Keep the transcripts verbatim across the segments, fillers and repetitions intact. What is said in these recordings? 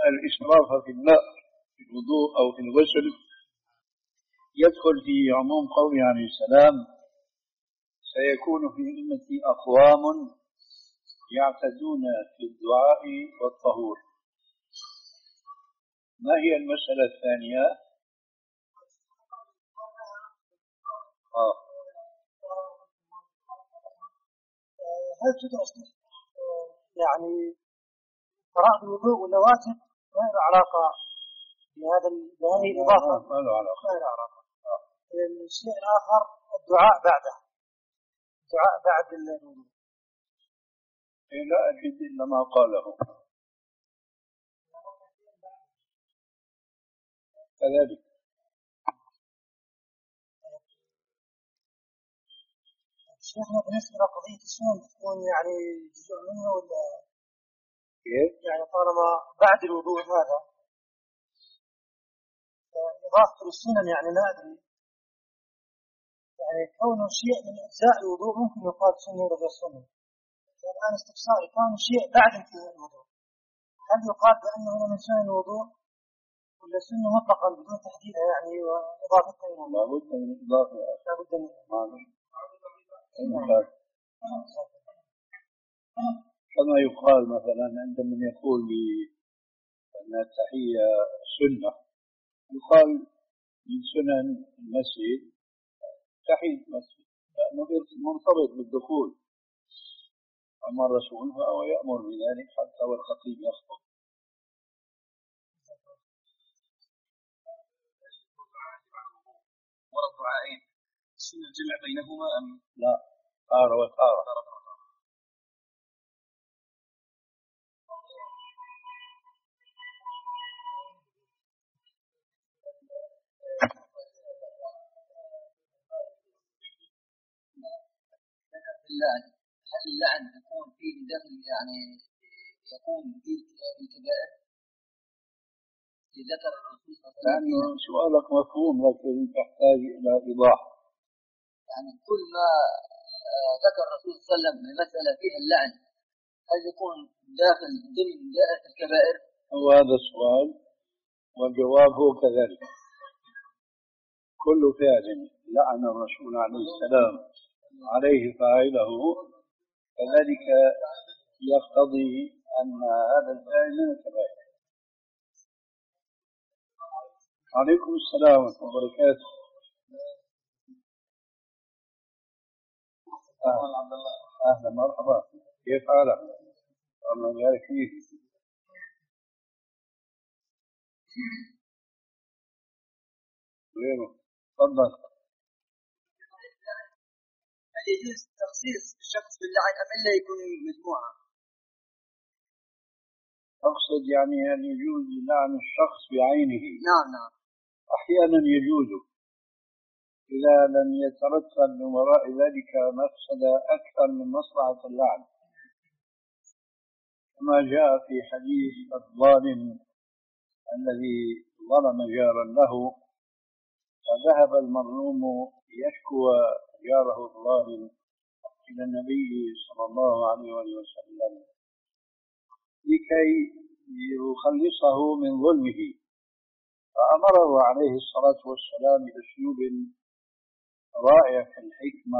الإسراف في الماء في الوضوء أو في الغسل يدخل في عموم قوله عليه السلام: سيكون في أمتي أقوام يعتدون في الدعاء والطهور. ما هي المسألة الثانية؟ آه. هل تدرس يعني قراءة الوضوء ولا واجب ما له علاقة بهذا بهذه الإضافة؟ ما له علاقة. ما له علاقة. آه. الشيء الآخر الدعاء بعده، الدعاء بعد الوضوء. لا أجد إلا ما قاله كذلك. شيخنا بالنسبة لقضية السنن تكون يعني جزء منه ولا كيف؟ يعني طالما بعد الوضوء هذا إضافة السنن يعني ما أدري يعني كونه شيء من أجزاء الوضوء ممكن يقال سنة ولا سنة. الآن استفساري كونه شيء بعد انتهاء الوضوء هل يقال بأنه من سنن الوضوء ولا سنة مطلقا بدون تحديدها يعني وإضافتها إلى لا بد من إضافة. لا بد من كما يقال مثلا عند من يقول بأن التحية سنة يقال من سنن المسجد تحية المسجد لأنه مرتبط بالدخول، أما الرسول فهو يأمر بذلك حتى والخطيب يخطب. والدعائين السنة الجمع بينهما أم لا؟ طار وطار. اللعن هل اللعن يكون فيه دخل يعني يكون فيه الكبائر؟ ذكر الرسول صلى الله عليه وسلم. سؤالك مفهوم لكن تحتاج إلى إيضاح. يعني كل ما ذكر الرسول صلى الله عليه وسلم المسألة فيها اللعن هل يكون داخل ضمن دائرة الكبائر؟ هو هذا السؤال والجواب هو كذلك. كل فعل لعن الرسول عليه السلام عليه فاعله كذلك يقتضي أن هذا الفعل من الكبائر. عليكم السلام ورحمة الله وبركاته. أهلا مرحبا، كيف حالك؟ الله يبارك فيك. غيره تفضل. هل يجوز تخصيص الشخص باللعن أم إلا يكون مجموعة؟ أقصد يعني هل يجوز لعن الشخص بعينه؟ نعم نعم. أحيانا يجوز إذا لم يترتب من وراء ذلك مفسدة أكثر من مصلحة اللعن، كما جاء في حديث الظالم الذي ظلم جارا له فذهب المظلوم يشكو جاره الظالم إلى النبي صلى الله عليه وسلم لكي يخلصه من ظلمه، فأمره عليه الصلاة والسلام بأسلوب رائع في الحكمة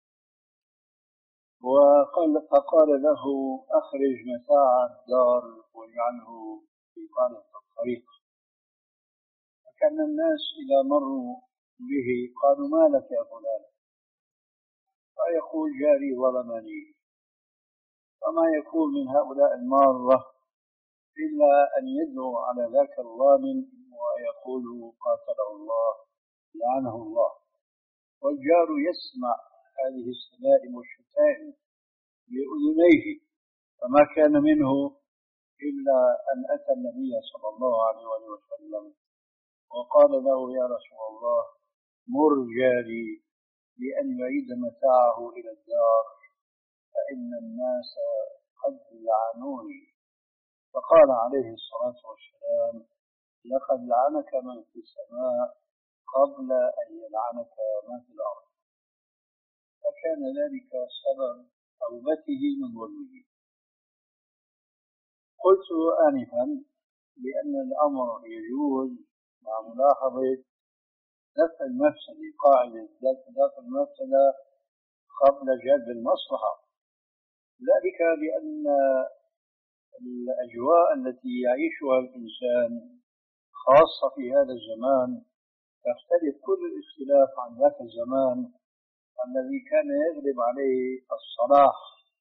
وقال فقال له أخرج متاع الدار واجعله في قالب الطريق. فكان الناس إذا مروا به قالوا ما لك يا فلان؟ فيقول جاري ظلمني. فما يكون من هؤلاء المارة إلا أن يدعو على ذاك الظالم ويقول قاتله الله لعنه الله، والجار يسمع هذه الشتائم والشتائم بأذنيه، فما كان منه إلا أن أتى النبي صلى الله عليه وسلم وقال له يا رسول الله مر جاري بأن يعيد متاعه إلى الدار فإن الناس قد لعنوني. فقال عليه الصلاة والسلام لقد لعنك من في السماء قبل أن يلعنك من في الأرض. فكان ذلك سبب توبته من ظلمه. قلت آنفا بأن الأمر يجوز مع ملاحظة دفع المفسدة، قاعدة دفع المفسدة قبل جلب المصلحة. ذلك لأن الأجواء التي يعيشها الإنسان خاصة في هذا الزمان تختلف كل الاختلاف عن ذاك الزمان الذي كان يغلب عليه الصلاح،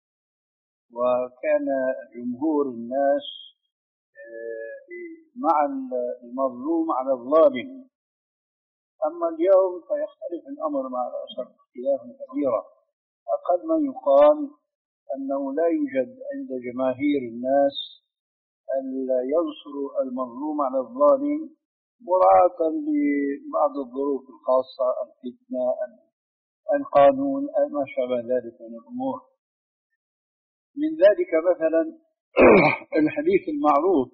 وكان جمهور الناس مع المظلوم على الظالم. أما اليوم فيختلف الأمر مع الأسف اختلافا كبيرا. أقل ما يقال أنه لا يوجد عند جماهير الناس أن ينصروا المظلوم على الظالم مراعاة لبعض الظروف الخاصة، الفتنة، القانون، ما شابه ذلك من الأمور. من ذلك مثلا الحديث المعروف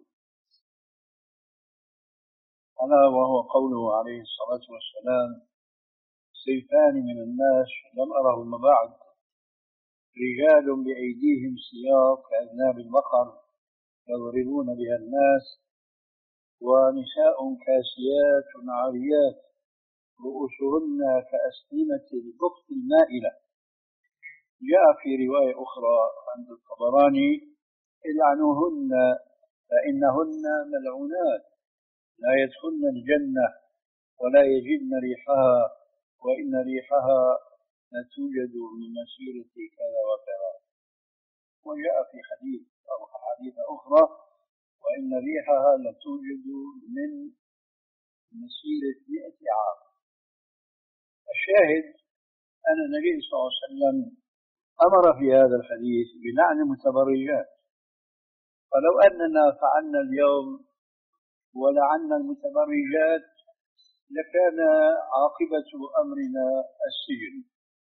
ألا وهو قوله عليه الصلاة والسلام: صنفان من الناس لم أرهما بعد، رجال بأيديهم سياط كأذناب البقر يضربون بها الناس، ونساء كاسيات عاريات رؤوسهن كأسنمة البخت المائلة. جاء في رواية أخرى عند الطبراني: العنوهن فإنهن ملعونات لا يدخلن الجنة ولا يجدن ريحها، وإن ريحها لتوجد من مسيرة كذا وكذا. وجاء في حديث أو أحاديث أخرى: وإن ريحها لتوجد من مسيرة مئة عام. الشاهد أن النبي صلى الله عليه وسلم أمر في هذا الحديث بلعن المتبرجات. فلو أننا فعلنا اليوم ولعنا المتبرجات لكان عاقبة أمرنا السجن،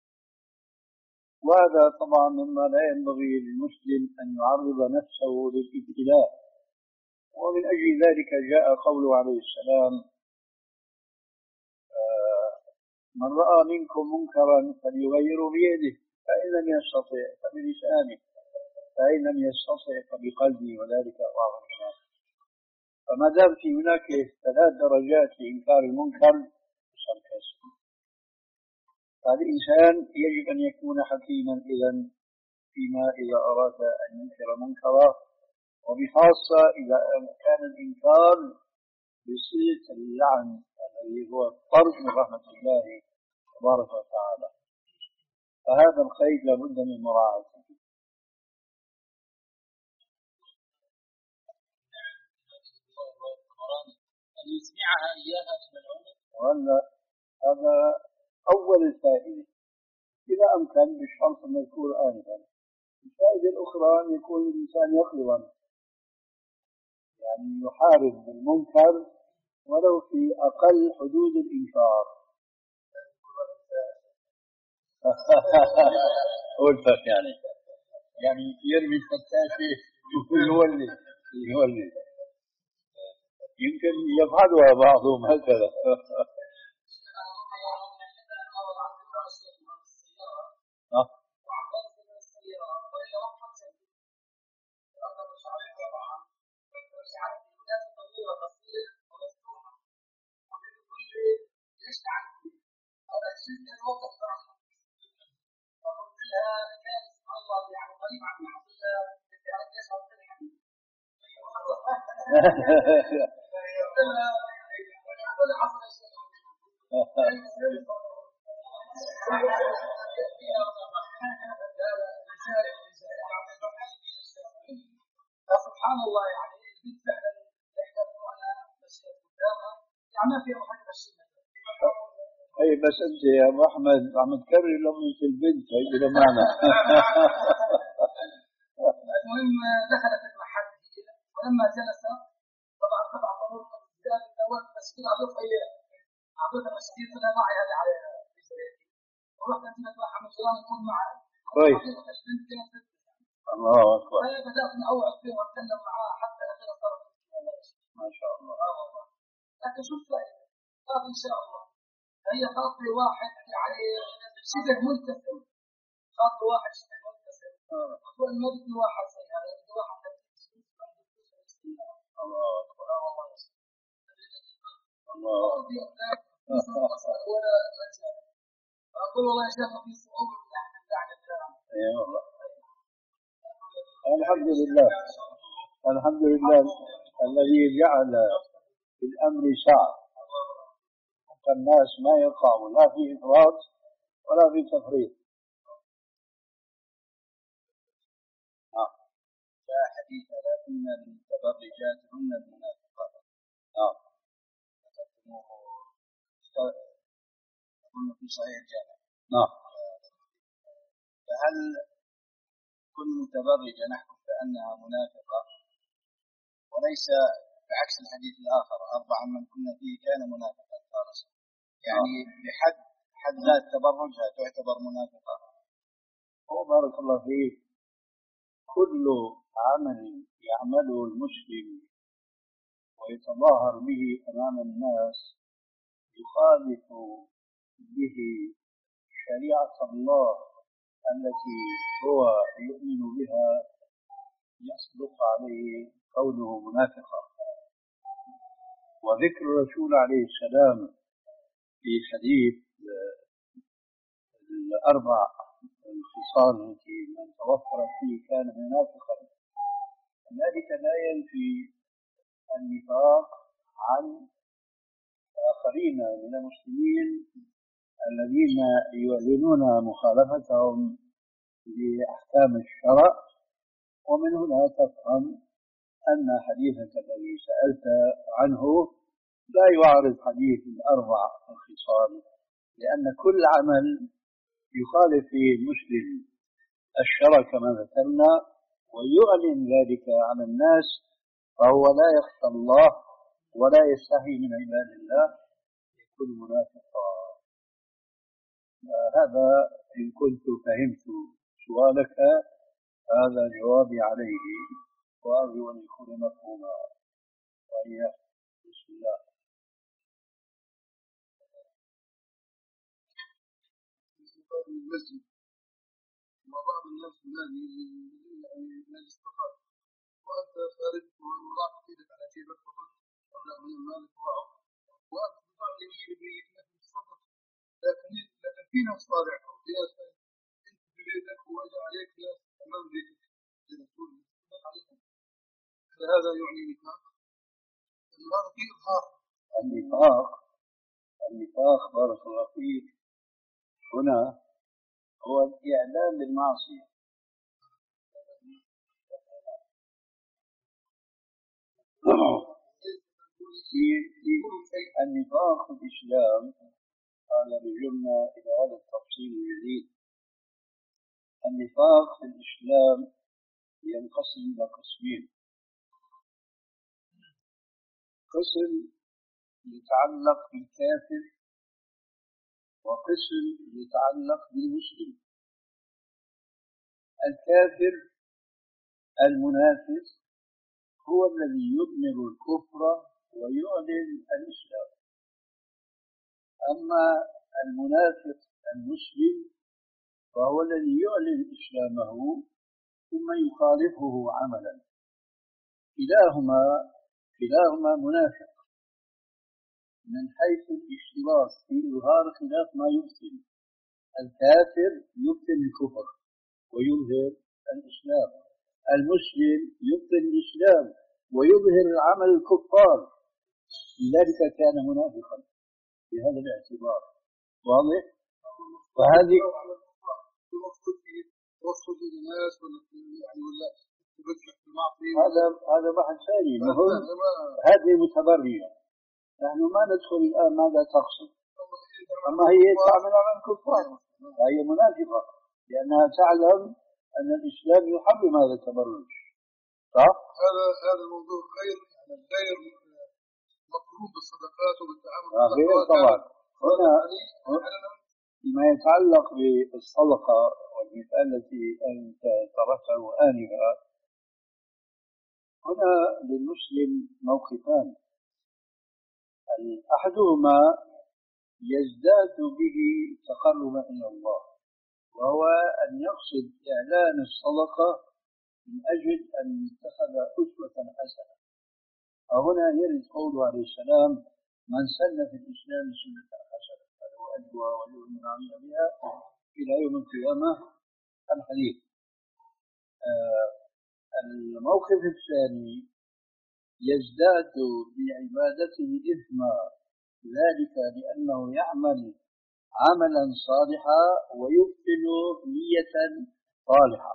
وهذا طبعا مما لا ينبغي للمسلم أن يعرض نفسه للابتلاء. ومن أجل ذلك جاء قوله عليه السلام: من رأى منكم منكرا فليغيره بيده، فإن لم يستطع فبلسانه، فإن لم يستطع فبقلبه، وذلك أضعف الإيمان. فما دام في هناك ثلاث درجات لإنكار المنكر فصار كاسر. فالإنسان يجب أن يكون حكيما إذا فيما إذا أراد أن ينكر منكرا، وبخاصة إذا كان الإنكار بصيغة اللعن الذي هو الطرد من رحمة الله تبارك وتعالى. فهذا الخير لابد من مراعاته. أن يسمعها إياها الملعونة. وهلا هذا أول الفائدة إذا أمكن بالشرط المذكور آنفا. الفائدة الأخرى أن يكون الإنسان يقلبا، يعني يحارب بالمنكر ولو في أقل حدود الإنكار. أولفك يعني يعني يرمي الفتاشة يولي يولي يمكن يفعلها بعضهم هكذا. سبحان الله يعني فعلا يحتاج على مشهد قدامها يعني ما في واحد مشهد. اي بس انت يا ابو احمد عم تكرر لمة البنت هي لمعنى. المهم دخلت المحل ولما جلس طبعا طبعا طبعا زاد النواب مسكين عبد الخير عبد المسكين فلا معي هذه على ورحت انت مع مجران يكون معي كويس. الله اكبر. بدات نوعد فيه واتكلم معاه حتى اخر صارت ما شاء الله. لكن شوف قال ان شاء الله هي خاطر واحد يعني شبه ملتزم، خاطر واحد شبه ملتزم هو المبني واحد زي هذا واحد. الله اكبر. الله. أقول والله يا شيخ في صعوبة بعد الكلام. أي والله. الحمد لله الحمد لله الذي جعل في الأمر سعة، فالناس ما يقعوا لا في إفراط ولا في تفريط. آه. جاء حديث لكن المتبرجات هن المنافقات. نعم. ذكرتموه في صحيح الجامع. نعم. فهل كل متبرجة نحكم بأنها منافقة، وليس بعكس الحديث الآخر أربعة من كنا فيه كان منافقا خالصا، يعني بحد حد ذات تبرجها تعتبر منافقة؟ وبارك الله فيك، كل عمل يعمله المسلم ويتظاهر به أمام الناس يخالف به شريعة الله التي هو يؤمن بها يصدق عليه قوله منافقا. وذكر الرسول عليه السلام في حديث الأربع الخصال التي من توفرت فيه كان منافقا، ذلك لا ينفي النفاق عن آخرين من المسلمين الذين يعلنون مخالفتهم لأحكام الشرع. ومن هنا تفهم أن حديثك الذي سألت عنه لا يعارض حديث الأربع الخصال، لأن كل عمل يخالف فيه المسلم الشرع كما ذكرنا ويعلن ذلك على الناس فهو لا يخشى الله ولا يستحي من عباد الله، يكون منافقا. هذا إن كنت فهمت سؤالك هذا جوابي عليه، وأرجو أن يكون مفهوما. وإياك. بسم الله. المسجد وبعض الناس نادي نادي استقرار، وأنت خارج وراح تفيدك على جيبك وقلت أبلغ من المال وراء، وأنت تطلع يمين بيدك تصدق، لكن لكن في ناس صالحة وفي ناس أنت في بيتك وإذا عليك ناس أمام بيتك للرسول عليهم، هذا يعني نفاق؟ هذا فيه إظهار. النفاق النفاق بارك الله فيك هنا هو الإعلان بالمعصية. في النفاق في الإسلام قال رجلنا إلى هذا التفصيل الجديد. النفاق في الإسلام ينقسم إلى قسمين: قسم يتعلق بالكافر وقسم يتعلق بالمسلم. الكافر المنافق هو الذي يضمر الكفر ويعلن الإسلام، أما المنافق المسلم فهو الذي يعلن إسلامه ثم يخالفه عملا. كلاهما كلاهما منافق من حيث الاشتراك في إظهار خلاف ما يبطن. الكافر يبطن الكفر ويظهر الإسلام، المسلم يبطن الإسلام ويظهر عمل الكفار، لذلك كان منافقا بهذا الاعتبار. واضح؟ وهذه هذا هذا بحث ثاني. هذه متبرية، نحن ما ندخل الآن ماذا تقصد، أما هي تعمل عمل كفار فهي منافقة لأنها تعلم أن الإسلام يحرم هذا التبرج. صح؟ هذا هذا الموضوع غير غير مطلوب بالصدقات وبالتعامل مع غير طبعا. هنا فيما يتعلق بالصدقة والمثال التي أنت طرحته آنفا، هنا للمسلم موقفان: أحدهما يزداد به تقربا إلى الله، وهو أن يقصد إعلان الصدقة من أجل أن يتخذ أسوة حسنة. وهنا يرد قوله عليه السلام: من سن في الإسلام سنة حسنة فله أجرها وله من عمل بها إلى يوم القيامة. الحديث. آه الموقف الثاني يزداد بعبادته إثما، ذلك لأنه يعمل عملا صالحا ويبطل نية صالحة.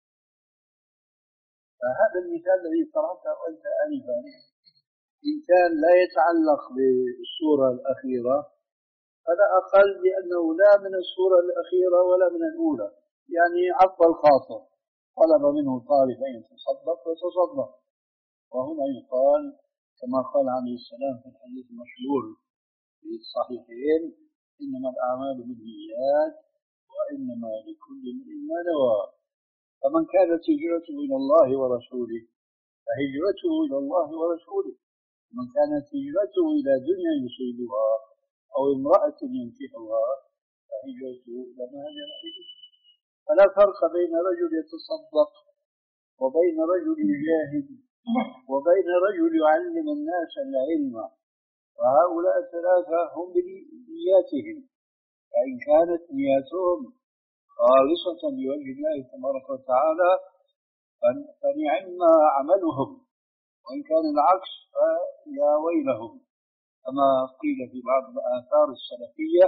فهذا المثال الذي طرحته أنت آنفا إن كان لا يتعلق بالسورة الأخيرة فلا أقل بأنه لا من السورة الأخيرة ولا من الأولى، يعني عفو الخاطر، طلب منه طالب أن يتصدق فتصدق. وهنا يقال كما قال عليه السلام في الحديث المشهور في الصحيحين: إنما الأعمال بالنيات وإنما لكل امرئ ما نوى. فمن كانت هجرته إلى الله ورسوله فهجرته إلى الله ورسوله، ومن كانت هجرته إلى دنيا يصيبها أو امرأة ينكحها فهجرته إلى ما هاجر إليه. فلا فرق بين رجل يتصدق وبين رجل يجاهد وبين رجل يعلم الناس العلم، وهؤلاء الثلاثة هم بنياتهم، فإن كانت نياتهم خالصة لوجه الله تبارك وتعالى فنعم عملهم، وإن كان العكس فيا ويلهم. كما قيل في بعض الآثار السلفية: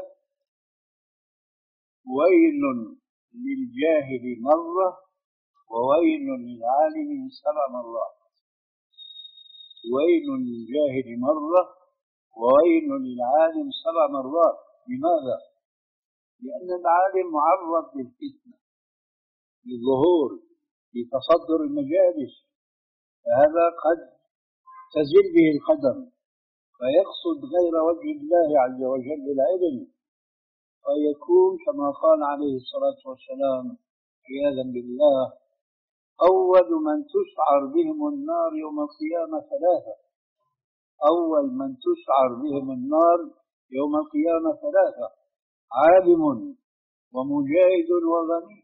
ويل للجاهل مرة وويل للعالم سبع مرات. ويل للجاهل مرة وويل للعالم سبع مرات. لماذا؟ لأن العالم معرض للفتنة، للظهور، لتصدر المجالس، فهذا قد تزل به القدم فيقصد غير وجه الله عز وجل العلم، فيكون كما قال عليه الصلاة والسلام عياذا بالله: أول من تسعر بهم النار يوم القيامة ثلاثة. أول من تسعر بهم النار يوم القيامة ثلاثة: عالم ومجاهد وغني.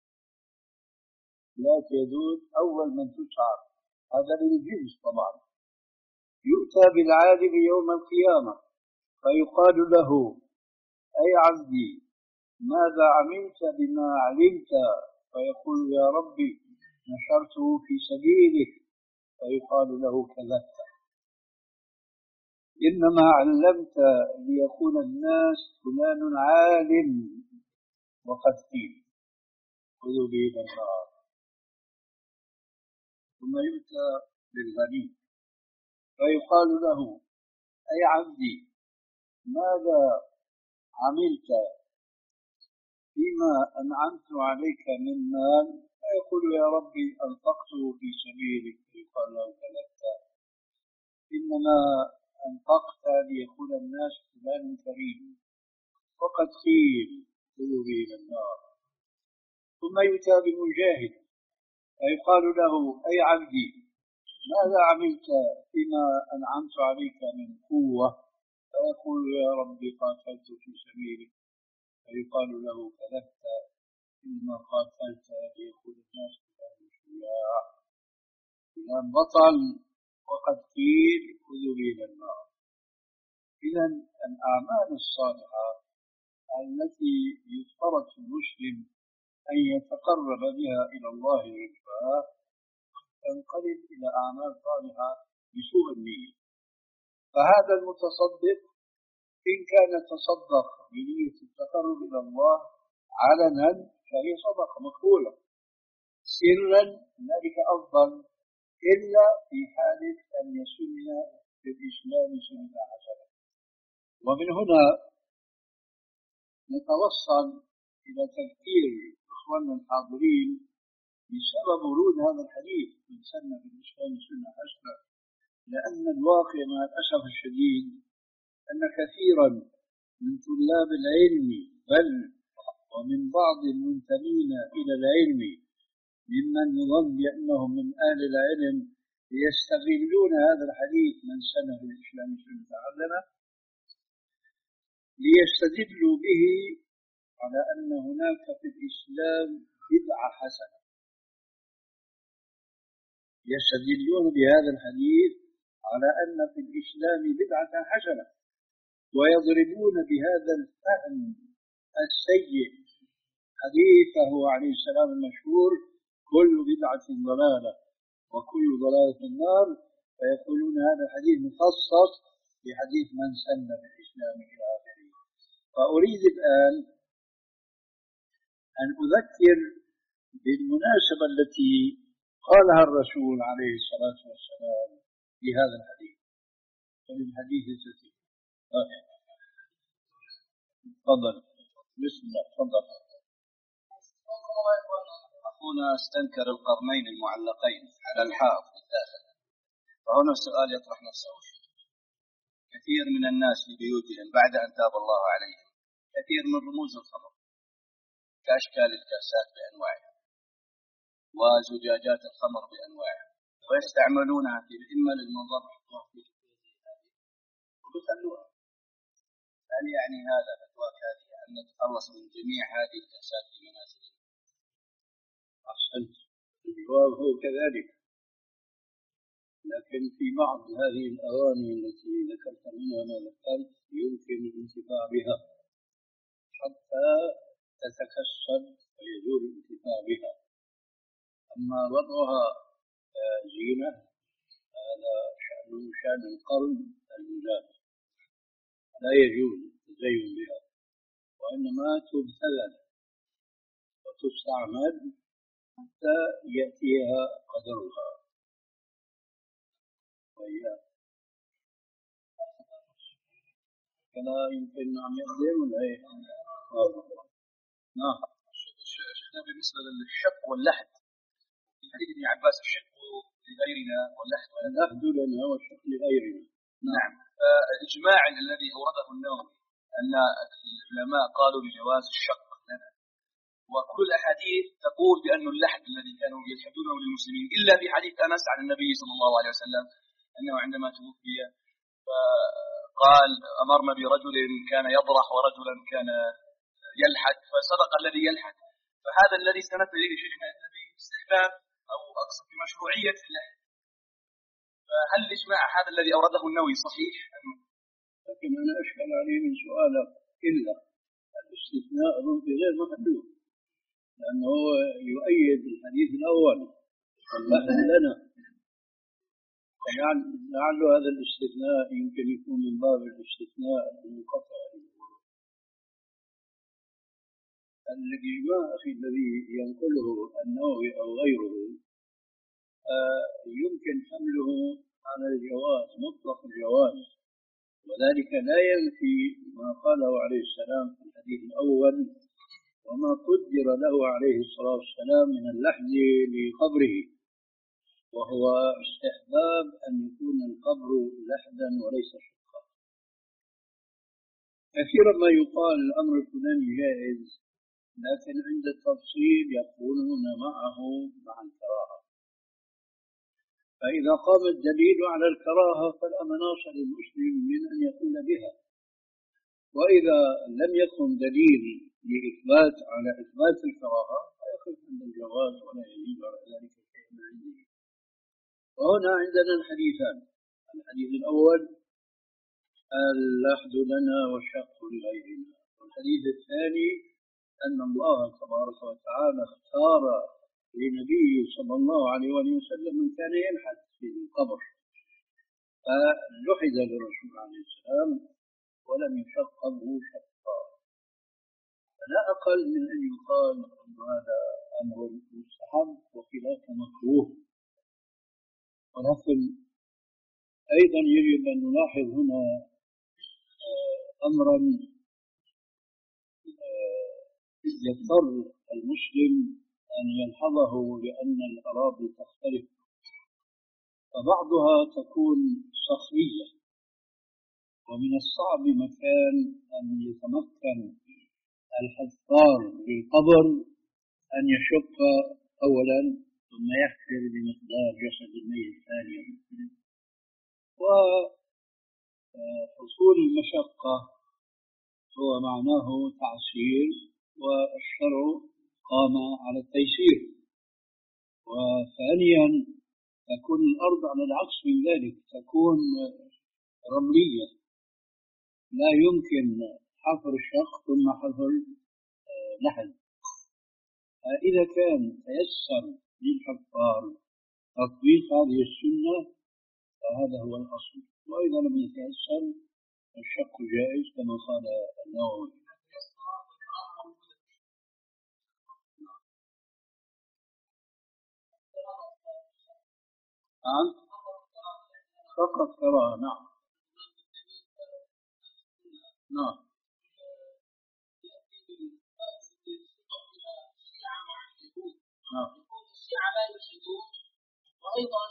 لا تدود أول من تسعر، هذا للجنس طبعا. يؤتى بالعالم يوم القيامة فيقال له: أي عبدي ماذا عملت بما علمت؟ فيقول: يا ربي نشرته في سبيلك. فيقال له: كذبت، إنما علمت ليكون الناس فلان عالم وقد قيل خذوا به إلى النار. ثم يؤتى بالغني فيقال له: أي عبدي ماذا عملت فيما أنعمت عليك من مال؟ فيقول: يا ربي أنفقته في سبيلك. فيقال له: كذبت، إنما أنفقت ليكون الناس فلان كريم وقد قيل خذوا به إلى النار. ثم يؤتى بمجاهد فيقال له: أي عبدي ماذا عملت فيما أنعمت عليك من قوة؟ فيقول: يا ربي قاتلت في سبيلك. فيقال له: كذبت، إنما قاتلت ليكون الناس فلان شجاع فلان بطل وقد قيل خذوا به إلى النار. إذا الأعمال الصالحة التي يفترض في المسلم أن يتقرب بها إلى الله ويشفاها تنقلب إلى أعمال صالحة بسوء النية. فهذا المتصدق إن كان تصدق بنية التقرب إلى الله علنا فهي صدقة مقبولة، سرا ذلك أفضل، إلا في حالة أن يسن في الإسلام سنة حسنة. ومن هنا نتوصل إلى تذكير إخواننا الحاضرين بسبب ورود هذا الحديث من سن في الإسلام سنة حسنة، لأن الواقع مع الأسف الشديد أن كثيرا من طلاب العلم بل ومن بعض المنتمين إلى العلم ممن يظن بأنهم من أهل العلم يستغلون هذا الحديث من سن في الإسلام سنة حسنة ليستدلوا به على أن هناك في الإسلام بدعة حسنة. يستدلون بهذا الحديث على أن في الإسلام بدعة حسنة، ويضربون بهذا الفهم السيء حديثه عليه السلام المشهور: كل بدعة ضلالة وكل ضلالة في النار. فيقولون هذا الحديث مخصص بحديث من سن في الإسلام إلى آخره. فأريد الآن أن أذكر بالمناسبة التي قالها الرسول عليه الصلاة والسلام في هذا الحديث. فللحديث ستين. تفضل. بسم الله. تفضل. أخونا استنكر القرنين المعلقين على الحائط الداخل، فهنا السؤال يطرح نفسه: كثير من الناس في بيوتهم بعد أن تاب الله عليهم كثير من رموز الخمر كأشكال الكاسات بأنواعها وزجاجات الخمر بأنواعها، ويستعملونها في إما للنظر ويخلوها. هل يعني هذا فتواك هذه أن نتخلص من جميع هذه الكاسات في منازلنا؟ أحسنت. الجواب هو كذلك، لكن في بعض هذه الأواني التي ذكرت منها ما ذكرت يمكن الانتفاع بها حتى تتكسر ويجوز الانتفاع بها. أما وضعها زينة هذا شأن شأن القرن المجاز، لا يجوز التزين بها، وإنما تبتذل وتستعمل حتى يأتيها قدرها. وإياه كما يمكن أن يقدم ولا إيه؟ نعم. بالنسبة للشق واللحد في حديث ابن عباس: الشق لغيرنا واللحد اللحد لنا والشق لغيرنا. نعم. إجماع الذي أورده النووي أن العلماء قالوا بجواز الشق لنا، وكل الأحاديث تقول بأن اللحد الذي كانوا يلحدونه للمسلمين، إلا في حديث أنس عن النبي صلى الله عليه وسلم أنه عندما توفي قال: أمرنا برجل كان يضرح ورجلا كان يلحد فصدق الذي يلحد. فهذا الذي استند إليه شيخنا النبي استحباب أو أقصد بمشروعية اللحد. فهل الإجماع هذا الذي أورده النووي صحيح؟ لكن أنا أشكل عليه من سؤالك إلا الاستثناء في غير محله، لأنه يؤيد الحديث الأول: اللحد لنا. يعني لعل هذا الاستثناء يمكن يكون من باب الاستثناء المنقطع. الإجماع أخي الذي ينقله النووي أو غيره آه يمكن حمله على الجواز، مطلق الجواز، وذلك لا ينفي ما قاله عليه السلام في الحديث الأول: وما قدر له عليه الصلاة والسلام من اللحد لقبره، وهو استحباب أن يكون القبر لحدا وليس شقا. كثيرا ما يقال الأمر الفلاني جائز، لكن عند التفصيل يقولون معه مع الكراهة. فإذا قام الدليل على الكراهة فلا مناص للمسلم من أن يقول بها، وإذا لم يكن دليل لإثبات على إثبات الكراهة فيقف عند الجواز ولا يزيد على ذلك شيء من عنده. وهنا عندنا الحديثان: الحديث الأول: اللحد لنا والشق لغيرنا. والحديث الثاني: أن الله تبارك وتعالى اختار لنبيه صلى الله عليه وسلم من كان يلحد في القبر، فلحد للرسول عليه السلام ولم يشق قبره شقا. فلا أقل من أن يقال أن هذا أمر مستحب وخلاف مكروه. ولكن أيضا يجب أن نلاحظ هنا أمرا يضطر المسلم أن يلحظه، لأن الأراضي تختلف، فبعضها تكون صخرية، ومن الصعب مكان أن يتمكن الحفار للقبر أن يشق أولا ثم يحفر بمقدار جسد الميت ثانيا. وحصول المشقة هو معناه تعسير، والشرع قام على التيسير. وثانيا تكون الأرض على العكس من ذلك، تكون رملية، لا يمكن حفر الشق ثم حفر لحد. إذا كان تيسر للحفار تطبيق هذه السنة فهذا هو الأصل، وإذا لم يتيسر الشق جائز كما قال النووي. نعم فقط قراءة. نعم نعم نعم. وأيضا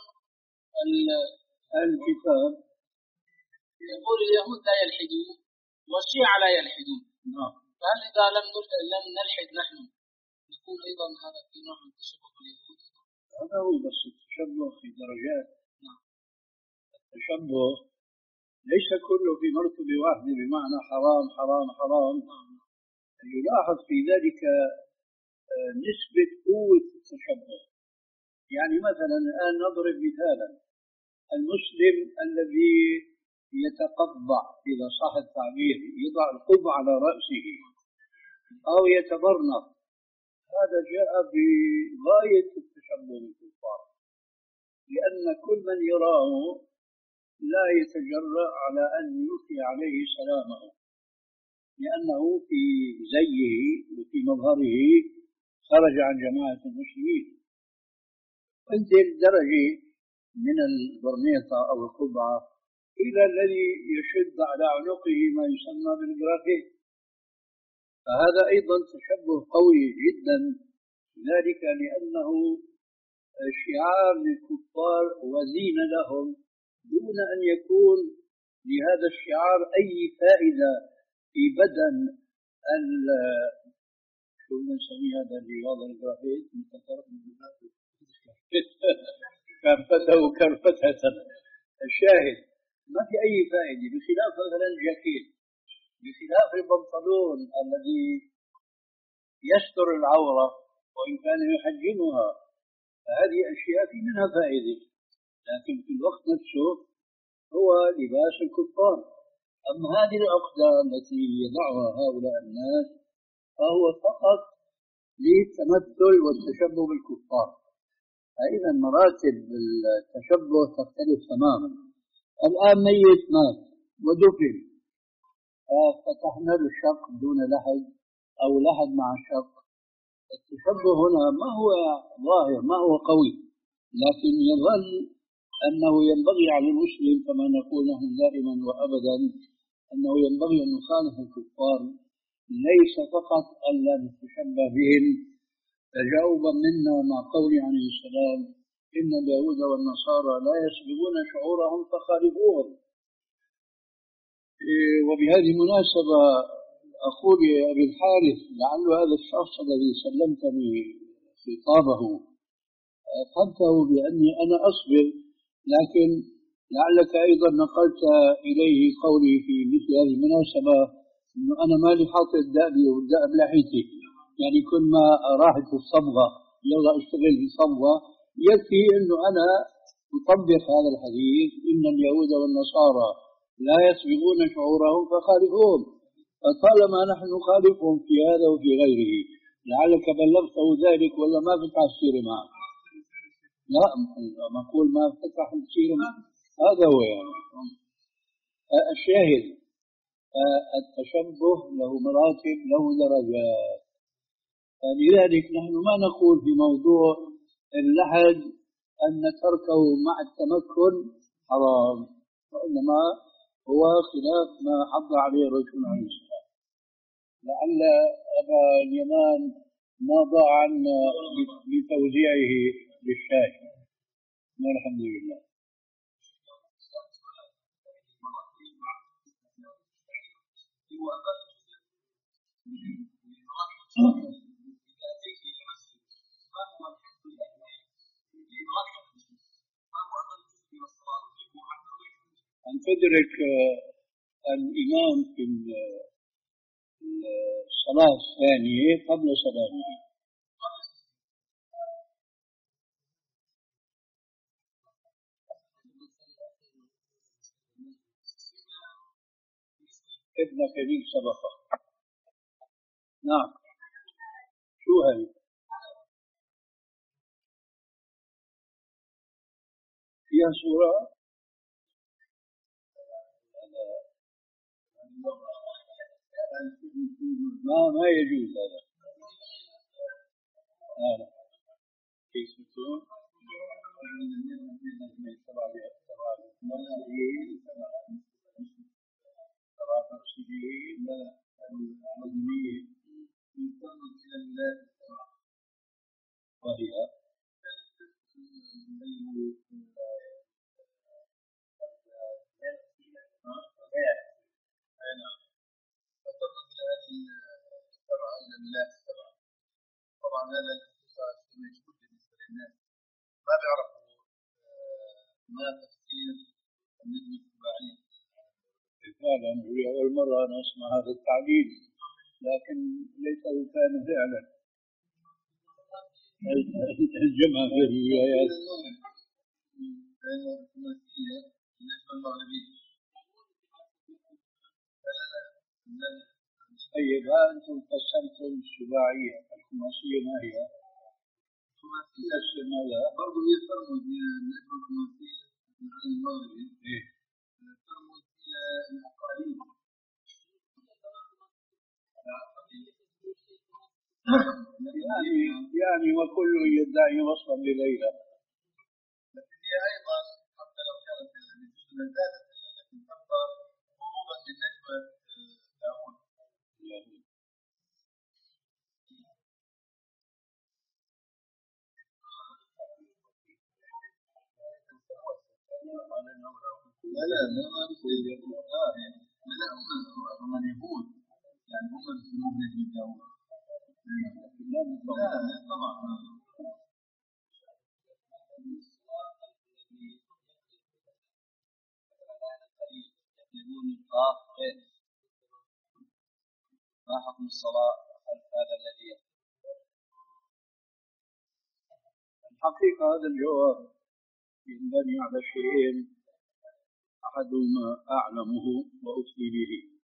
الكتاب يقول اليهود لا يلحدون والشيعة لا يلحدون. نعم. فهل إذا لم لم نلحد نحن نكون أيضا هذا في نوع من التشبه باليهود؟ هذا هو، بس التشبه في درجات. نعم. التشبه ليس كله في مرتبة واحدة بمعنى حرام حرام حرام. يلاحظ في ذلك نسبة قوة التشبه. يعني مثلا الآن نضرب مثالا، المسلم الذي يتقبع إذا صح التعبير، يضع القبعة على رأسه أو يتبرنق، هذا جاء بغاية التشبه بالكفار، لأن كل من يراه لا يتجرأ على أن يلقي عليه سلامه، لأنه في زيه وفي مظهره خرج عن جماعة المسلمين. انزل درجة من البرنيطة أو القبعة إلى الذي يشد على عنقه ما يسمى بالجراكيت، فهذا أيضا تشبه قوي جدا، ذلك لأنه شعار للكفار وزينة لهم، دون أن يكون لهذا الشعار أي فائدة في بدن ال شو بنسميه هذا اللي وضع الجراكيت كرفته كرفتة. الشاهد ما في أي فائدة، بخلاف مثلا الجاكيت، بخلاف البنطلون الذي يستر العورة وإن كان يحجمها، فهذه أشياء في منها فائدة، لكن في الوقت نفسه هو لباس الكفار. أما هذه العقدة التي يضعها هؤلاء الناس فهو فقط للتمثل والتشبه بالكفار. فإذا مراتب التشبه تختلف تماما. الآن ميت مات ودفن، ففتحنا له الشق دون لحد أو لحد مع الشق، التشبه هنا ما هو ظاهر، ما هو قوي، لكن يظل أنه ينبغي على المسلم كما نقول نحن دائما وأبدا أنه ينبغي أن نخالف الكفار، ليس فقط ألا نتشبه بهم تجاوبا منا مع قول عليه السلام إن اليهود والنصارى لا يسبقون شعورهم فخالفوهم. وبهذه المناسبة أقول يا أبي الحارث، لعل هذا الشخص الذي سلمتني خطابه قلته بأني أنا أصبر، لكن لعلك أيضا نقلت إليه قولي في مثل هذه المناسبة أنه أنا مالي حاطط دأبي والدأب لحيتي، يعني كل ما راحت الصبغة يلا اشتغل بصبغة، يكفي أنه أنا أطبق هذا الحديث إن اليهود والنصارى لا يسبقون شعورهم فخالفوهم، فطالما نحن نخالفهم في هذا وفي غيره لعلك بلغته ذلك ولا ما فتح السير معه؟ لا نقول ما فتح السير معه، هذا هو يعني الشاهد. التشبه له مراتب له درجات، لذلك نحن ما نقول في موضوع اللحد أن تركه مع التمكن حرام، وإنما هو خلاف ما حض عليه الرسول عليه السلام. لعل أبا اليمان ما ضاع عنا بتوزيعه للشاي. الحمد لله. أن تدرك الإمام في الصلاة الثانية قبل سلامه. ابنك لي سبقه. نعم. شو هذه؟ فيها صورة؟ ما ما يجوز هذا. هذا كيف تكون؟ وهي طبعا هذا الاختصاص مجهول بالنسبه للناس ما بيعرفوا ما تفسير النجم السباعي. فعلا هي أول مرة أنا أسمع هذا التعليل، لكن ليس كان فعلا الجمع في الروايات. طيب أنتم قسمتم السباعية، الخماسية ما هي؟ الخماسية ماذا؟ برضه هي ترمز النجم الخماسي عن المغربي. إيه؟ ترمز إلى الأقاليم. يعني يعني وكل يدعي وصلا لليلى. لكن هي أيضا حتى لو كانت النجوم زادت لكن تبقى غروبا بالنجمة داوود. لا لا لا ما بيصير. لا لا هم هم اليهود يعني هم بيسموه نجم داوود. لا لا طبعا. يقولون القاف غير. ما حكم الصلاة خلف هذا الذي الحقيقة هذا الجواب ينبني على شيئين، أحدهما أعلمه وأفتي به،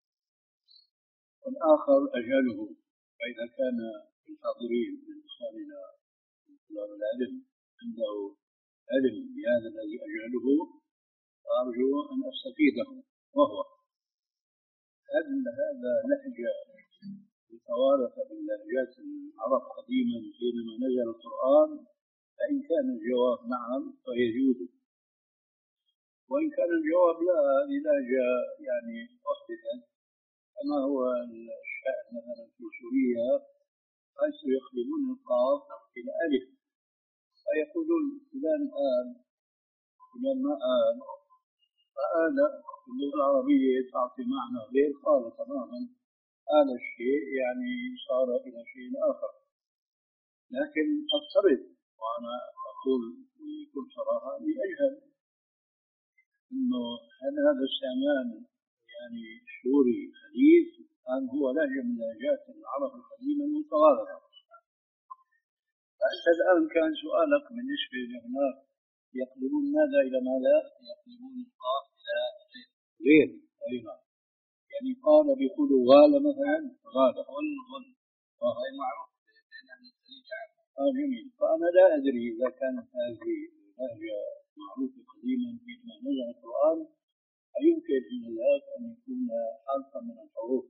والآخر أجهله. فإذا كان الحاضرين من إخواننا طلاب العلم عنده علم بهذا الذي أجهله فأرجو أن أستفيده، وهو هل هذا لهجة متوارثة باللهجات العرب قديما حينما نزل القرآن؟ فإن كان الجواب نعم فيجوز، وإن كان الجواب لا، هذه لهجة يعني أحدثت كما هو الشأن مثلا في سوريا، حيث يقلبون القاف إلى ألف فيقولون فلان آل فلان ما آل، فآل في اللغة العربية تعطي معنى غير قال تماما. آل الشيء يعني صار إلى شيء آخر. لكن أفترض وأنا أقول بكل صراحة لأجهل إنه هل هذا استعمال يعني سوري حديث أم هو لهجة من لهجات العرب القديمة المتوارثة؟ فأنت الآن كان سؤالك بالنسبة لهناك يقلبون ماذا إلى ماذا؟ يقلبون القاف إلى غير. أيضا يعني قال بيقولوا غال مثلا، غال غل غل غير معروف بين أهل الخليج. آه جميل. فأنا لا أدري إذا كانت هذه لهجة معروفة قديما حينما نزل القرآن أيمكن في ذلك أن يكون حرفا من الحروف.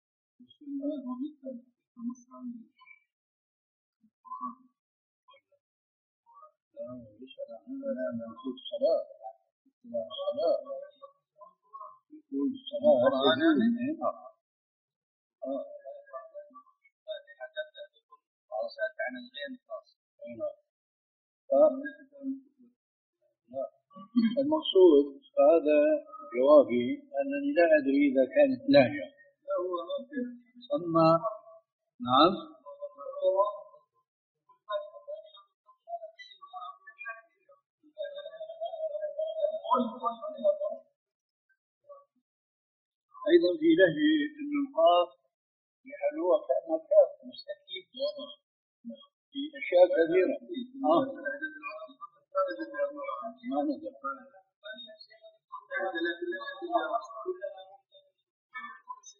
يسأل عنها من نقول الصلاة الصلاة يقول الصلاة سألت عن الغين خاص. المقصود هذا جوابي أنني لا أدري إذا كانت لهجة. أما نعم أيضا في لهجة إن القاف يحلوها كأنها كاف مستكين في أشياء كثيرة. آه. ما نزل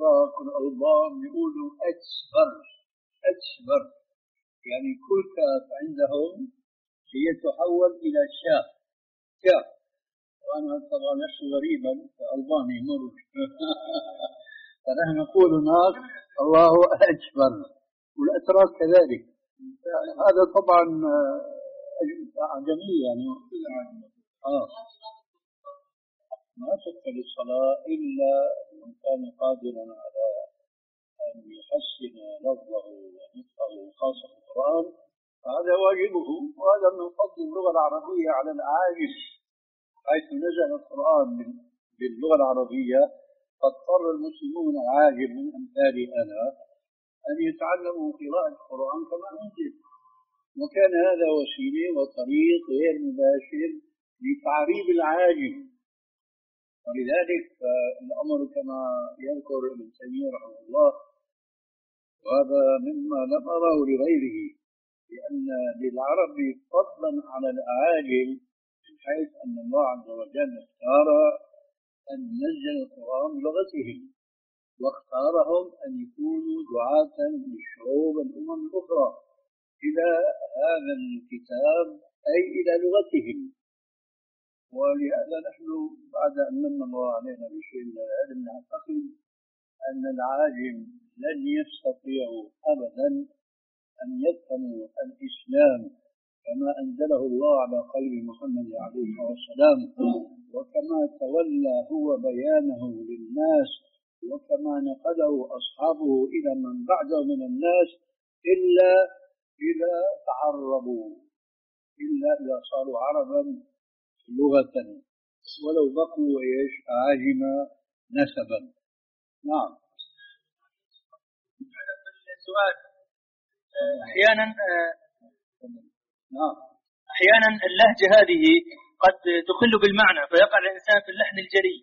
العراق والألبان يقولوا أتشبر أتشبر، يعني كل كاف عندهم هي تحول إلى شاف كاف. وأنا طبعا لست غريبا كألباني مر فنحن نقول هناك الله أكبر، والأتراك كذلك. هذا طبعا أعجمي يعني. آه. ما تدخل الصلاة إلا من كان قادرا على أن يحسن لفظه ونطقه خاصة في القرآن، فهذا واجبه. وهذا من فضل اللغة العربية على الأعاجم، حيث نزل القرآن باللغة العربية فاضطر المسلمون العاجم من أمثالي أنا أن يتعلموا قراءة القرآن كما أنزل، وكان هذا وسيلة وطريق غير مباشر لتعريب العاجم. ولذلك الأمر كما يذكر ابن تيمية رحمه الله، وهذا مما لم أراه لغيره، لأن للعرب فضلا على الأعاجم من حيث أن الله عز وجل اختار أن ينزل القرآن بلغتهم، واختارهم أن يكونوا دعاة للشعوب الأمم الأخرى إلى هذا الكتاب أي إلى لغتهم. ولهذا نحن بعد أن من الله علينا بشيء من العلم نعتقد أن العاجم لن يستطيعوا أبدا أن يفهموا الإسلام كما أنزله الله على قلب محمد عليه السلام، وكما تولى هو بيانه للناس، وكما نقله أصحابه إلى من بعده من الناس، إلا إذا تعربوا، إلا إذا صاروا عربا لغة، ولو بقوا إيش عاجم نسبا. نعم. السؤال أحيانا نعم أحيانا اللهجة هذه قد تخل بالمعنى فيقع الإنسان في اللحن الجري،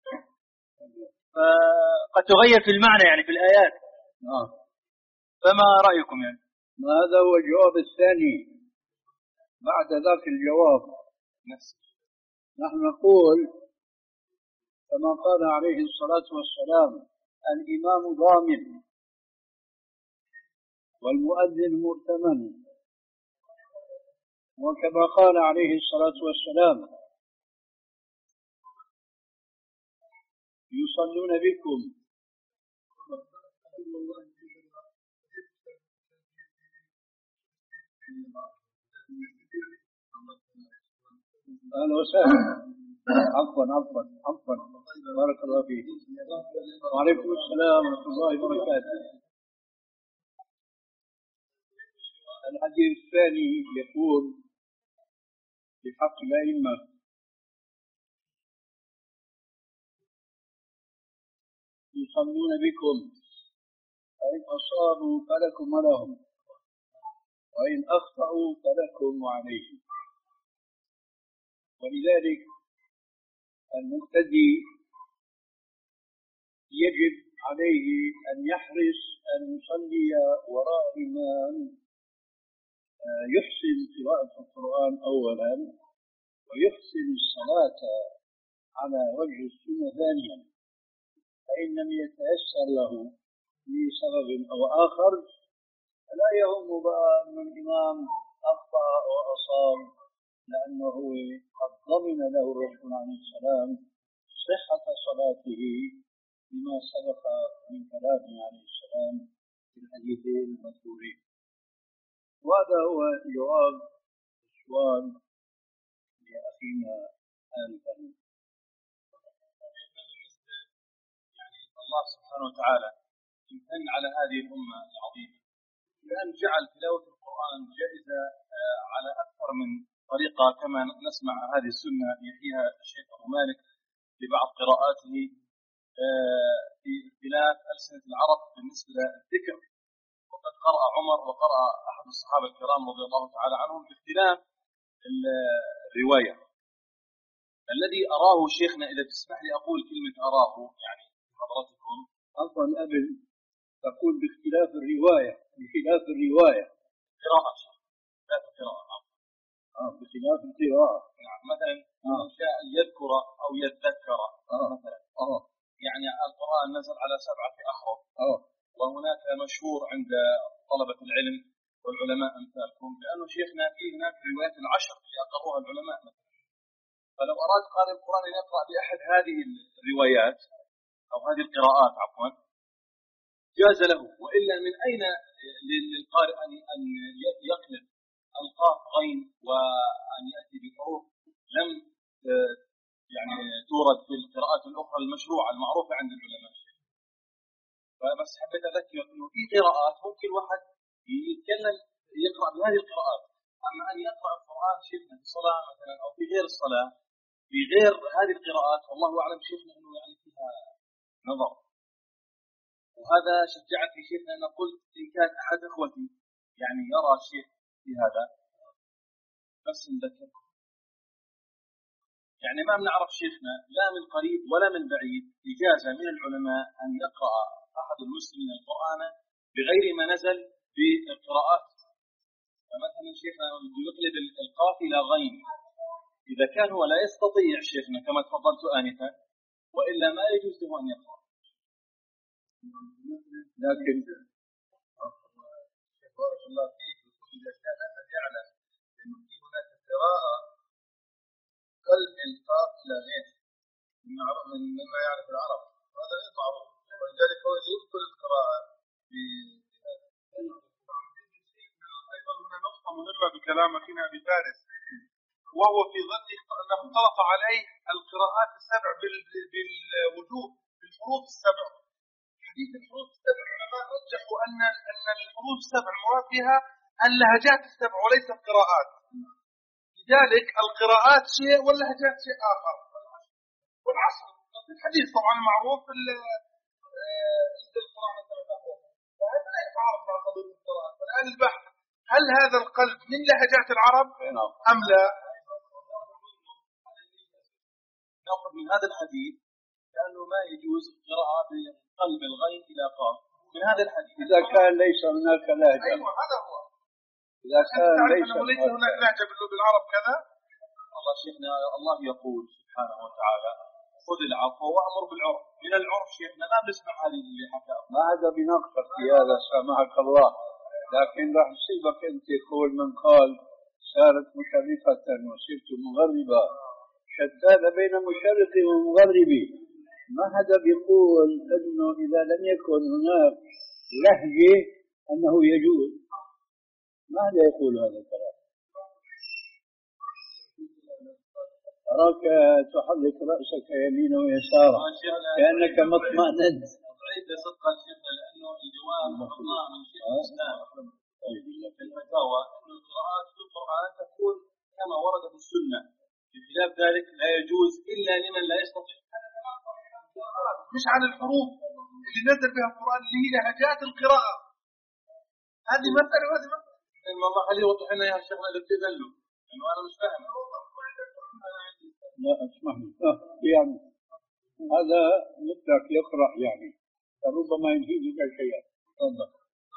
فقد تغير في المعنى يعني في الآيات. نعم. فما رأيكم يعني؟ هذا هو الجواب الثاني بعد ذاك الجواب. نحن نقول كما قال عليه الصلاة والسلام: الإمام ضامن والمؤذن مؤتمن. وكما قال عليه الصلاة والسلام: يصلون بكم أهلا وسهلا. عفوا عفوا عفوا بارك الله فيك. وعليكم السلام ورحمة الله وبركاته. الحديث الثاني يقول في حق الأئمة: يصلون بكم فإن أصابوا فلكم ولهم، وإن أخطأوا فلكم وعليهم. ولذلك المقتدي يجب عليه أن يحرص أن يصلي وراء إمام يحسن قراءة القرآن أولا، ويحسن الصلاة على وجه السنة ثانيا. فإن لم يتيسر له لسبب أو آخر فلا يهم بقى أن الإمام أخطأ وأصاب، لأنه قد ضمن له الرسول عليه السلام صحة صلاته بما سبق من كلامه عليه السلام في الحديثين المذكورين. وهذا هو جواب السؤال لأخينا آنفا. يعني الله سبحانه وتعالى امتن على هذه الأمة العظيمة بأن جعل تلاوة القرآن جائزة على أكثر من طريقة، كما نسمع هذه السنة يحييها الشيخ أبو مالك لبعض قراءاته في اختلاف ألسنة العرب بالنسبة للذكر. وقد قرأ عمر وقرأ أحد الصحابة الكرام رضي الله تعالى عنهم باختلاف الرواية. الذي أراه شيخنا، إذا تسمح لي أقول كلمة أراه يعني حضرتكم، أفضل أبل تقول باختلاف الرواية، بخلاف الرواية قراءة لا قراءة آه بخلاف القراءة. نعم. مثلا آه. من شاء يذكر أو يتذكر آه. مثلا آه. يعني القرآن نزل على سبعة أحرف، وهناك مشهور عند طلبة العلم والعلماء أمثالكم بأنه شيخنا في هناك روايات العشر اللي أقرأوها العلماء مثلا. فلو أراد قارئ القرآن أن يقرأ بأحد هذه الروايات أو هذه القراءات عفوا جاز له، وإلا من أين للقارئ أن يقلب القاف غين وأن يأتي بحروف لم يعني تورد في القراءات الأخرى المشروعة المعروفة عند العلماء. فبس حبيت أذكر أنه في قراءات ممكن واحد يتكلم يقرأ بهذه القراءات، أما أن يقرأ القرآن شيخنا في الصلاة مثلا أو في غير الصلاة في غير هذه القراءات والله أعلم شيخنا أنه يعني فيها نظر. وهذا شجعتني شيخنا أن قلت إن كان أحد إخوتي يعني يرى شيء في هذا بس نذكركم. يعني ما بنعرف شيخنا لا من قريب ولا من بعيد إجازة من العلماء أن يقرأ أحد المسلمين القرآن بغير ما نزل بالقراءات. فمثلا شيخنا يقلب القاف إلى غين إذا كان هو لا يستطيع شيخنا كما تفضلت آنفا، وإلا ما يجوز له أن يقرأ. لكن بارك الله فيك إذا كان أحد يعلم أنه في هناك قراءة قلب القاف إلى غين مما يعرف العرب هذا غير معروف، ولذلك هو يذكر القراءة في أيضا هنا نقطة مهمة بكلام أخينا أبي فارس، وهو في ظن أنه اختلط عليه القراءات السبع بالوجوه بالحروف السبع. حديث الحروف السبع العلماء رجحوا أن أن الحروف السبع المراد بها اللهجات السبع وليس القراءات. لذلك القراءات شيء واللهجات شيء آخر. والعصر الحديث طبعا معروف عند القراءة فهذا لا يتعارض مع قضية القراءة. فالآن البحث هل هذا القلب من لهجات العرب أم لا؟ نأخذ من هذا الحديث لأنه ما يجوز القراءة بقلب الغين إلى قاف من هذا الحديث إذا كان ليس هناك لهجة. أيوة هذا هو. إذا كان ليس, ليس هناك لهجة بالعرب كذا. الله شيخنا الله يقول سبحانه وتعالى خذ العفو وأمر بالعرف. من العرف شيخنا ما بنسمع هذه اللي حكاه. ما هذا بنقصك في هذا سامحك الله، لكن راح يصيبك أنت قول من قال صارت مشرفة وصرت مغربة، شتان بين مشرق ومغرب. ما هذا بيقول أنه إذا لم يكن هناك لهجة أنه يجوز. ماذا يقول هذا الكلام؟ أراك تحرك رأسك يمينا ويسارا كأنك مطمئن. أعيد صدقا شيخنا لأنه الجواب مطلع من شيخ الإسلام في الفتاوى أن القراءات في القرآن تكون كما ورد في السنة، بخلاف ذلك لا يجوز إلا لمن لا يستطيع. مش عن الحروف اللي نزل بها القرآن اللي هي لهجات القراءة. هذه مسألة وهذه مسألة. إن الله خليه يوضح لنا يا شيخنا اللي بتذله لأنه أنا مش فاهم. لا اسمعني يعني هذا مثلك يقرأ يعني ربما يجيزك شيئا. تفضل.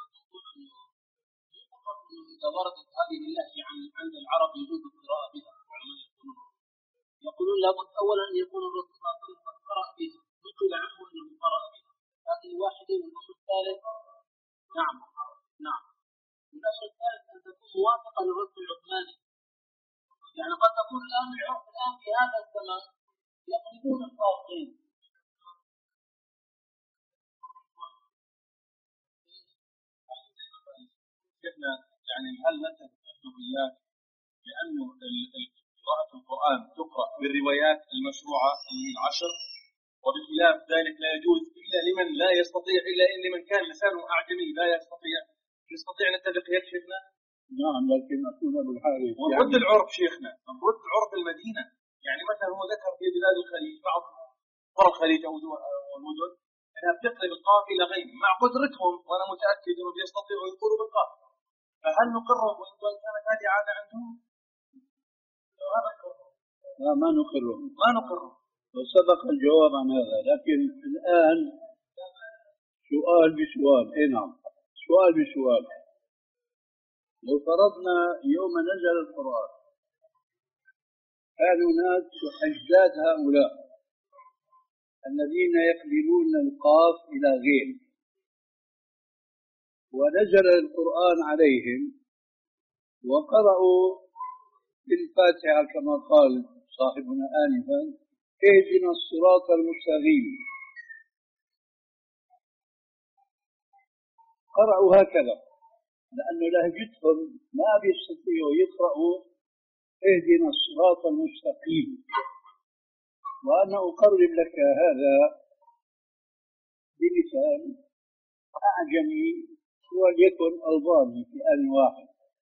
إذا وردت هذه اللهجة عند العرب يجوز القراءة بها. يقولون لابد أولا أن يكون الرسول صلى الله عليه وسلم قرأ بها، نقل عنه أنه قرأ بها. هذه واحدة. والأصل الثالث نعم نعم والأصل الثالث أن تكون موافقة للرسم العثماني. يعني قد تكون الآن العرف الآن في هذا الزمان يقلبون القاصين. شفنا يعني هل نتفق الروايات لأنه قراءة القرآن تقرأ بالروايات المشروعة من العشر، وبخلاف ذلك لا يجوز إلا لمن لا يستطيع، إلا إن من كان لسانه أعجمي لا يستطيع. نستطيع نتفق هيك شيخنا؟ نعم لكن أكون بالحارث ونرد يعني العرف شيخنا، نرد عرف المدينة. يعني مثلا هو ذكر في بلاد الخليج بعض قرى الخليج أو المدن أنها بتقلب القاف إلى غين مع قدرتهم، وأنا متأكد أنهم يستطيعوا يقولوا بالقاف. فهل نقرهم وإن كانت هذه عادة عندهم؟ لا ما نقرهم ما نقرهم وسبق الجواب عن هذا. لكن الآن سؤال بسؤال. إيه نعم سؤال بسؤال. لو فرضنا يوم نزل القرآن كان هناك أجداد هؤلاء الذين يقلبون القاف إلى غين، ونزل القرآن عليهم وقرأوا في الفاتحة كما قال صاحبنا آنفا: اهدنا الصراط المستقيم. قرأوا هكذا لأن لهجتهم ما بيستطيعوا يقرأوا اهدنا الصراط المستقيم. وأنا أقرب لك هذا بمثال أعجمي وليكن ألباني في آن واحد.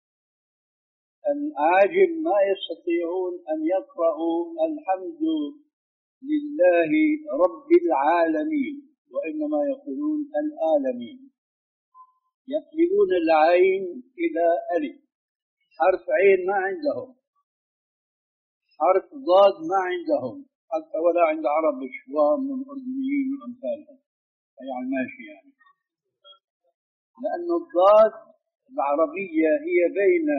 الأعاجم ما يستطيعون أن يقرأوا الحمد لله رب العالمين، وإنما يقولون العالمين، يقلبون العين إلى ألف، حرف عين ما عندهم، حرف ضاد ما عندهم، حتى ولا عند عرب الشوام والأردنيين وأمثالهم، يعني ماشي يعني، لأن الضاد العربية هي بين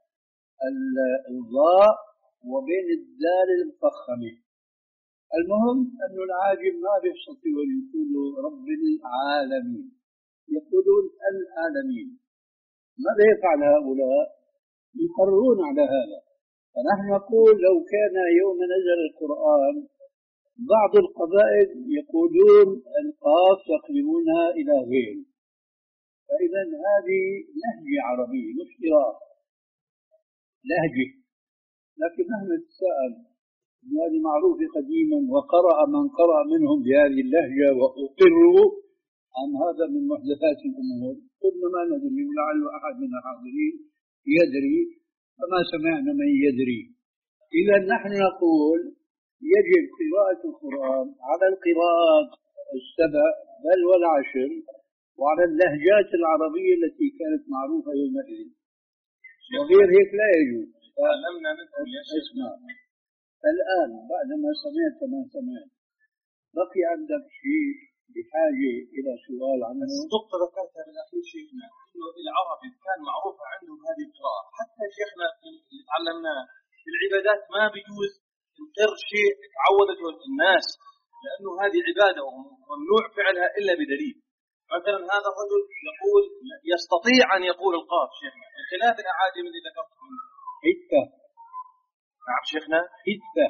الضاء وبين الدال المفخمة. المهم أن العاجم ما بيستطيعون يقولوا رب العالمين، يقولون العالمين. ماذا يفعل هؤلاء؟ يقررون على هذا. فنحن نقول لو كان يوم نزل القرآن بعض القبائل يقولون القاف يقلبونها إلى غين، فإذا هذه لهجة عربية مش قراءة، لهجة. لكن نحن نتساءل، هذه معروفة قديما وقرأ من قرأ منهم بهذه اللهجة وأقروا أم هذا من محدثات الأمور؟ قلنا ما ندري، ولعل أحد من الحاضرين يدري فما سمعنا من يدري. إذا نحن نقول يجب قراءة القرآن على القراءات السبع بل والعشر وعلى اللهجات العربية التي كانت معروفة يومئذ، وغير هيك لا يجوز. تعلمنا منكم يا شيخ. اسمع، الآن بعدما سمعت ما سمعت بقي عندك شيء بحاجة إلى سؤال عنه؟ النقطة ذكرتها بالأخير شيخنا، إنه العربي كان معروفة عندهم هذه القراءة، حتى شيخنا اللي تعلمناه في العبادات ما بيجوز نقر شيء تعودته الناس، لأنه هذه عبادة وممنوع فعلها إلا بدليل. مثلا هذا الرجل يقول يستطيع أن يقول القاف شيخنا، بخلاف الأعاجم اللي ذكرتهم. حتى نعم شيخنا، حتى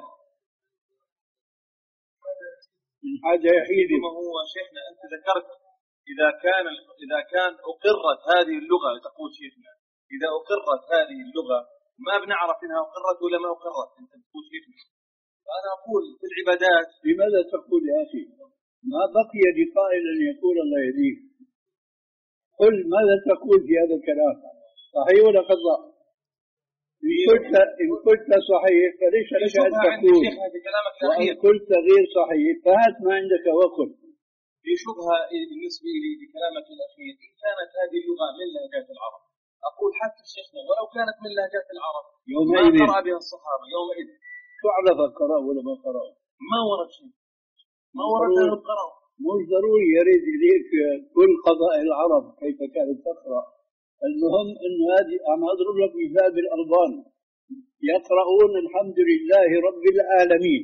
هذا يحيد. ما هو شيخنا أنت ذكرت إذا كان إذا كان أقرت هذه اللغة، تقول شيخنا إذا أقرت هذه اللغة ما بنعرف إنها أقرت ولا ما أقرت، أنت تقول شيخنا. فأنا أقول في العبادات. لماذا تقول يا أخي؟ ما بقي لقائل أن يقول الله يهديك. قل ماذا تقول في هذا الكلام؟ صحيح ولا خطأ؟ إن قلت إن قلت صحيح فليس لك أن تقول، وإن قلت غير صحيح فهات ما عندك وقل. في شبهة بالنسبة لي بكلامك الأخير، إن كانت هذه اللغة من لهجات العرب، أقول حتى شيخنا ولو كانت من لهجات العرب يومئذ ما قرأ بها الصحابة يومئذ تعرف القراء ولا ما قرأ؟ ما ورد شيء، ما ورد أن القراء. مش ضروري يريد إليك كل قضاء العرب كيف كانت تقرأ. المهم أن هذه عم أضرب لك مثال بالألبان يقرؤون الحمد لله رب العالمين.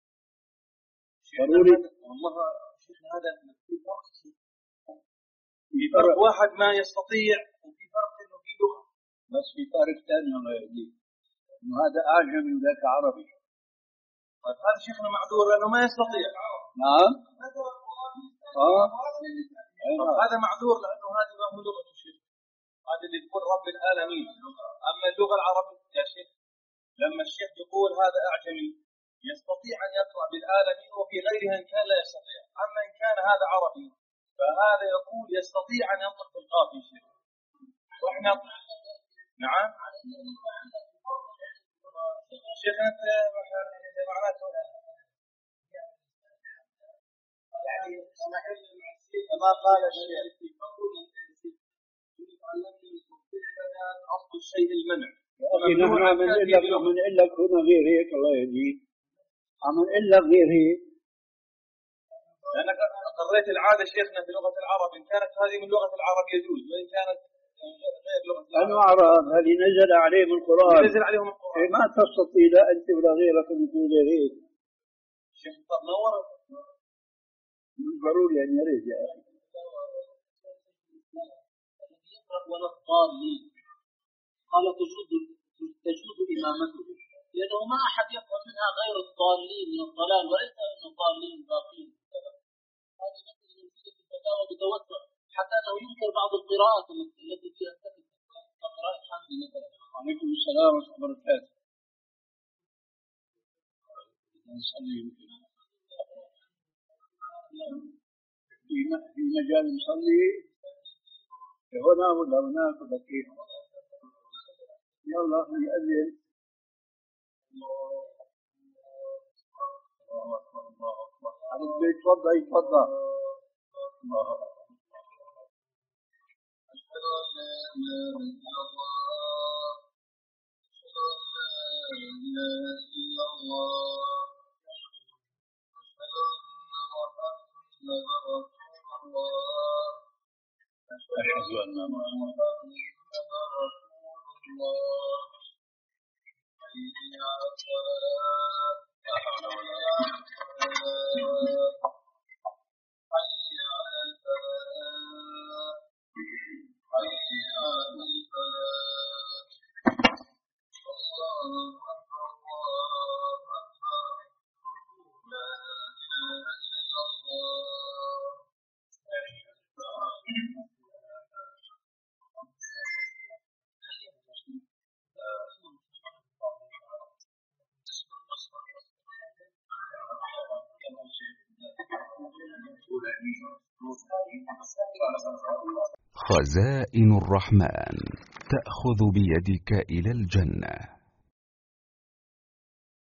ضروري والله شيخنا هذا في فرق، في فرق واحد ما يستطيع وفي فرق إنه في لغة. بس في فرق ثاني الله يهديك، إنه هذا أعجمي وذاك عربي. طيب هذا شيخنا معذور لأنه ما يستطيع. نعم. آه. هذا معذور لأنه هذا ما هو لغة الشيخ، هذا اللي يقول رب العالمين. أما اللغة العربية يا شيخ لما الشيخ يقول هذا أعجمي يستطيع أن يقرأ بالعالمين وفي غيرها إن كان لا يستطيع. أما إن كان هذا عربي فهذا يقول يستطيع أن ينطق بالقاف يا شيخ. وإحنا نعم شيخ أنت معناته يعني كما قال الشيخ أصل الشيء المنع. نحن عمل لك عمل لك هنا غير هيك الله يهديك، عمل لك غير هيك. أنا قريت العادة شيخنا في لغة العرب إن كانت هذه من لغة العرب يجوز، وإن كانت غير لغة العرب. أنا أعرف هذه نزل عليهم القرآن. نزل عليهم القرآن. ما تستطيع لا أنت ولا غيرك أن تقول غير هيك. شيخ طب ما ورد ضروري أن يرد يا أخي. ولا الضالين قال تجوز تجوز إمامته لأنه ما أحد يفهم منها غير الضالين من الضلال وليس أن الضالين باقين. هذه مثل في الفتاوى بتوسع حتى أنه ينكر بعض القراءات التي فيها كذب كقراءة حمد مثلا. عليكم السلام ورحمة الله وبركاته. نصلي في مجال نصلي هنا ولا هناك ولا كيف؟ يلا يأذن. الله أكبر الله أكبر. على البيت تفضل يتفضل. الله أكبر. أشهد أن لا إله إلا الله أشهد أن لا إله إلا الله أشهد أن محمدا رسول الله أشهد أن محمدا رسول الله حي على الصلاة لا حول ولا قوة إلا بالله حي على الفلاح حي على الفلاح الله أكبر الله أكبر لا إله إلا الله. خزائن الرحمن تأخذ بيدك إلى الجنة.